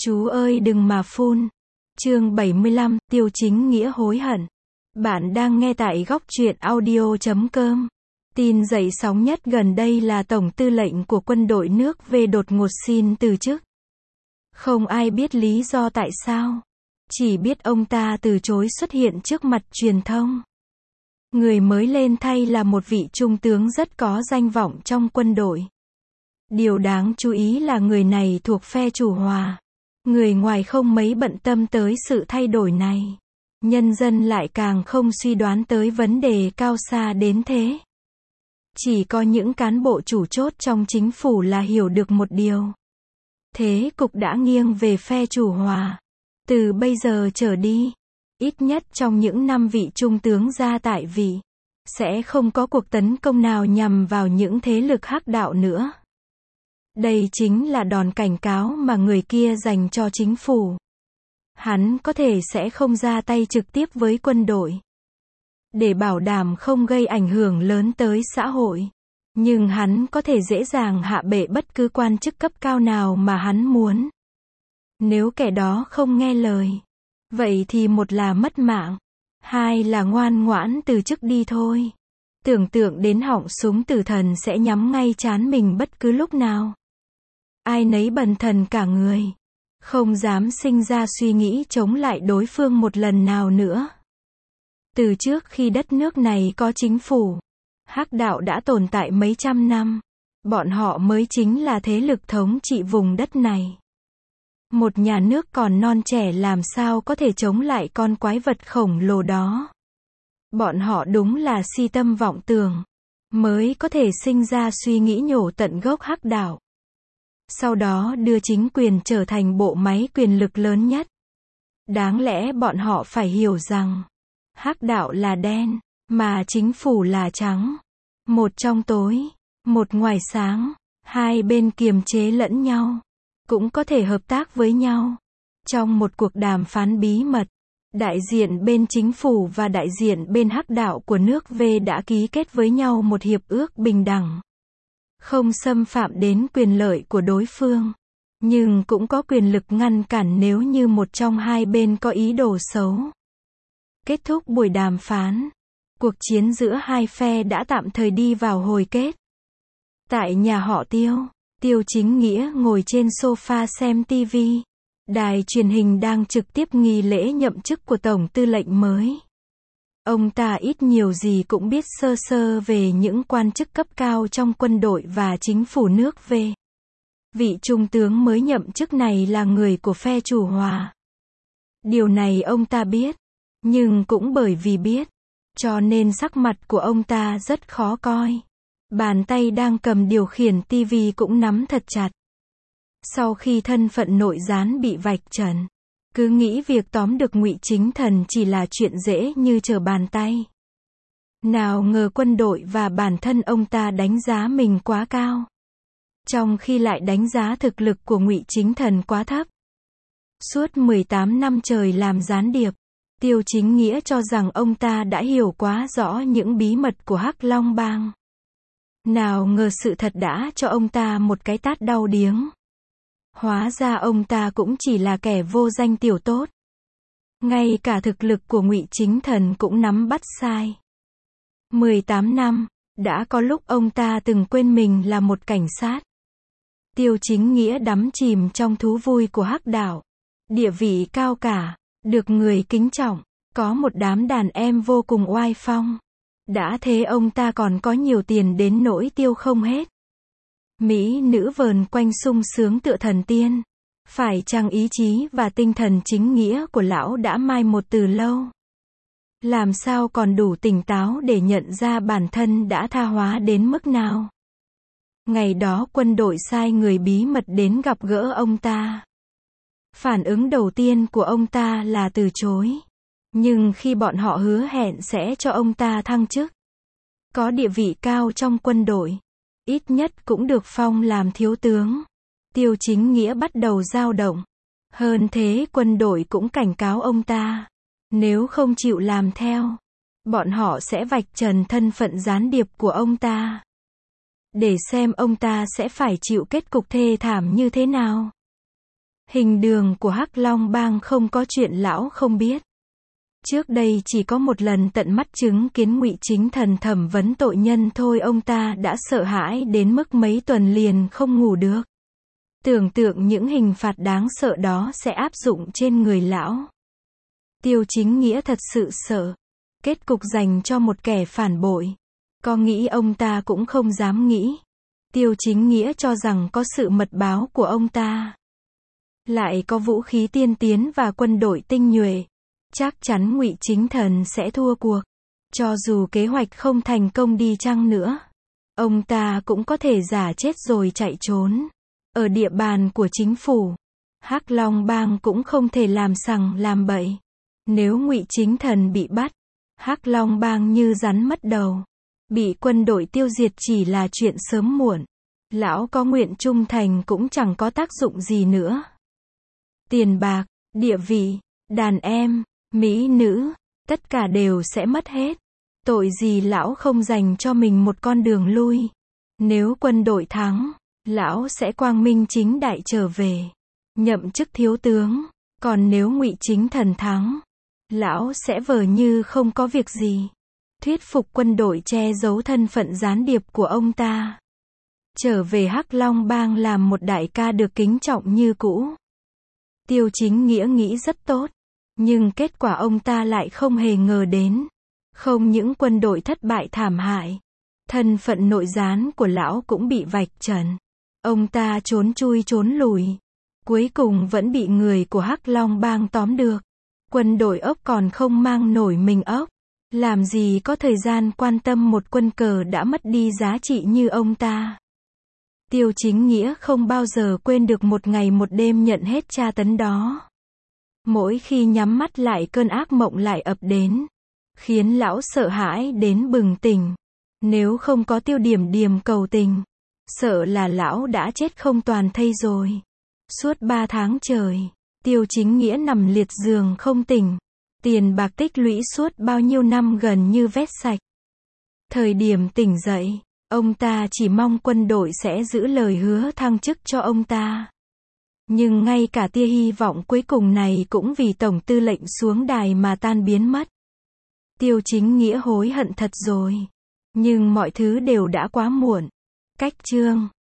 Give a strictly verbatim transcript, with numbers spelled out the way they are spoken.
Chú ơi đừng mà phun. Chương bảy mươi lăm, Tiêu Chính Nghĩa hối hận. Bạn đang nghe tại góc truyện audio chấm com. Tin dậy sóng nhất gần đây là Tổng tư lệnh của quân đội nước V đột ngột xin từ chức. Không ai biết lý do tại sao. Chỉ biết ông ta từ chối xuất hiện trước mặt truyền thông. Người mới lên thay là một vị trung tướng rất có danh vọng trong quân đội. Điều đáng chú ý là người này thuộc phe chủ hòa. Người ngoài không mấy bận tâm tới sự thay đổi này. Nhân dân lại càng không suy đoán tới vấn đề cao xa đến thế. Chỉ có những cán bộ chủ chốt trong chính phủ là hiểu được một điều. Thế cục đã nghiêng về phe chủ hòa. Từ bây giờ trở đi, ít nhất trong những năm vị trung tướng ra tại vị, sẽ không có cuộc tấn công nào nhằm vào những thế lực hắc đạo nữa. Đây chính là đòn cảnh cáo mà người kia dành cho chính phủ. Hắn có thể sẽ không ra tay trực tiếp với quân đội, để bảo đảm không gây ảnh hưởng lớn tới xã hội. Nhưng hắn có thể dễ dàng hạ bệ bất cứ quan chức cấp cao nào mà hắn muốn. Nếu kẻ đó không nghe lời, vậy thì một là mất mạng, hai là ngoan ngoãn từ chức đi thôi. Tưởng tượng đến họng súng tử thần sẽ nhắm ngay trán mình bất cứ lúc nào. Ai nấy bần thần cả người, không dám sinh ra suy nghĩ chống lại đối phương một lần nào nữa. Từ trước khi đất nước này có chính phủ, hắc đạo đã tồn tại mấy trăm năm. Bọn họ mới chính là thế lực thống trị vùng đất này. Một nhà nước còn non trẻ làm sao có thể chống lại con quái vật khổng lồ đó. Bọn họ đúng là si tâm vọng tưởng, mới có thể sinh ra suy nghĩ nhổ tận gốc hắc đạo. Sau đó đưa chính quyền trở thành bộ máy quyền lực lớn nhất. Đáng lẽ bọn họ phải hiểu rằng, hắc đạo là đen, mà chính phủ là trắng. Một trong tối, một ngoài sáng, hai bên kiềm chế lẫn nhau, cũng có thể hợp tác với nhau. Trong một cuộc đàm phán bí mật, đại diện bên chính phủ và đại diện bên hắc đạo của nước V đã ký kết với nhau một hiệp ước bình đẳng. Không xâm phạm đến quyền lợi của đối phương, nhưng cũng có quyền lực ngăn cản nếu như một trong hai bên có ý đồ xấu. Kết thúc buổi đàm phán, cuộc chiến giữa hai phe đã tạm thời đi vào hồi kết. Tại nhà họ Tiêu, Tiêu Chính Nghĩa ngồi trên sofa xem ti vi. Đài truyền hình đang trực tiếp nghi lễ nhậm chức của Tổng tư lệnh mới. Ông ta ít nhiều gì cũng biết sơ sơ về những quan chức cấp cao trong quân đội và chính phủ nước V. Vị trung tướng mới nhậm chức này là người của phe chủ hòa. Điều này ông ta biết, nhưng cũng bởi vì biết, cho nên sắc mặt của ông ta rất khó coi. Bàn tay đang cầm điều khiển ti vi cũng nắm thật chặt. Sau khi thân phận nội gián bị vạch trần, cứ nghĩ việc tóm được Ngụy Chính Thần chỉ là chuyện dễ như trở bàn tay. Nào ngờ quân đội và bản thân ông ta đánh giá mình quá cao, trong khi lại đánh giá thực lực của Ngụy Chính Thần quá thấp. Suốt mười tám năm trời làm gián điệp, Tiêu Chính Nghĩa cho rằng ông ta đã hiểu quá rõ những bí mật của Hắc Long Bang. Nào ngờ sự thật đã cho ông ta một cái tát đau điếng. Hóa ra ông ta cũng chỉ là kẻ vô danh tiểu tốt. Ngay cả thực lực của Ngụy Chính Thần cũng nắm bắt sai. mười tám năm, đã có lúc ông ta từng quên mình là một cảnh sát. Tiêu Chính Nghĩa đắm chìm trong thú vui của hắc đạo. Địa vị cao cả, được người kính trọng, có một đám đàn em vô cùng oai phong. Đã thế ông ta còn có nhiều tiền đến nỗi tiêu không hết. Mỹ nữ vờn quanh sung sướng tựa thần tiên. Phải chăng ý chí và tinh thần chính nghĩa của lão đã mai một từ lâu? Làm sao còn đủ tỉnh táo để nhận ra bản thân đã tha hóa đến mức nào? Ngày đó quân đội sai người bí mật đến gặp gỡ ông ta. Phản ứng đầu tiên của ông ta là từ chối. Nhưng khi bọn họ hứa hẹn sẽ cho ông ta thăng chức, có địa vị cao trong quân đội, ít nhất cũng được phong làm thiếu tướng, Tiêu Chính Nghĩa bắt đầu dao động. Hơn thế quân đội cũng cảnh cáo ông ta, nếu không chịu làm theo, bọn họ sẽ vạch trần thân phận gián điệp của ông ta, để xem ông ta sẽ phải chịu kết cục thê thảm như thế nào. Hình đường của Hắc Long Bang không có chuyện lão không biết. Trước đây chỉ có một lần tận mắt chứng kiến Ngụy Chính Thần thẩm vấn tội nhân thôi ông ta đã sợ hãi đến mức mấy tuần liền không ngủ được. Tưởng tượng những hình phạt đáng sợ đó sẽ áp dụng trên người lão. Tiêu Chính Nghĩa thật sự sợ. Kết cục dành cho một kẻ phản bội. Có nghĩ ông ta cũng không dám nghĩ. Tiêu Chính Nghĩa cho rằng có sự mật báo của ông ta. Lại có vũ khí tiên tiến và quân đội tinh nhuệ. Chắc chắn Ngụy Chính Thần sẽ thua cuộc. Cho dù kế hoạch không thành công đi chăng nữa. Ông ta cũng có thể giả chết rồi chạy trốn. Ở địa bàn của chính phủ. Hắc Long Bang cũng không thể làm sằng làm bậy. Nếu Ngụy Chính Thần bị bắt. Hắc Long Bang như rắn mất đầu. Bị quân đội tiêu diệt chỉ là chuyện sớm muộn. Lão có nguyện trung thành cũng chẳng có tác dụng gì nữa. Tiền bạc, địa vị, đàn em, mỹ nữ, tất cả đều sẽ mất hết. Tội gì lão không dành cho mình một con đường lui. Nếu quân đội thắng, lão sẽ quang minh chính đại trở về. Nhậm chức thiếu tướng. Còn nếu Ngụy Chính Thần thắng, lão sẽ vờ như không có việc gì. Thuyết phục quân đội che giấu thân phận gián điệp của ông ta. Trở về Hắc Long Bang làm một đại ca được kính trọng như cũ. Tiêu Chính Nghĩa nghĩ rất tốt. Nhưng kết quả ông ta lại không hề ngờ đến. Không những quân đội thất bại thảm hại. Thân phận nội gián của lão cũng bị vạch trần. Ông ta trốn chui trốn lùi. Cuối cùng vẫn bị người của Hắc Long Bang tóm được. Quân đội ốc còn không mang nổi mình ốc. Làm gì có thời gian quan tâm một quân cờ đã mất đi giá trị như ông ta. Tiêu Chính Nghĩa không bao giờ quên được một ngày một đêm nhận hết tra tấn đó. Mỗi khi nhắm mắt lại cơn ác mộng lại ập đến. Khiến lão sợ hãi đến bừng tỉnh. Nếu không có Tiêu Điểm Điềm cầu tình. Sợ là lão đã chết không toàn thây rồi. Suốt ba tháng trời. Tiêu Chính Nghĩa nằm liệt giường không tỉnh. Tiền bạc tích lũy suốt bao nhiêu năm gần như vét sạch. Thời điểm tỉnh dậy, ông ta chỉ mong quân đội sẽ giữ lời hứa thăng chức cho ông ta. Nhưng ngay cả tia hy vọng cuối cùng này cũng vì Tổng Tư lệnh xuống đài mà tan biến mất. Tiêu Chính Nghĩa hối hận thật rồi. Nhưng mọi thứ đều đã quá muộn. Cách chương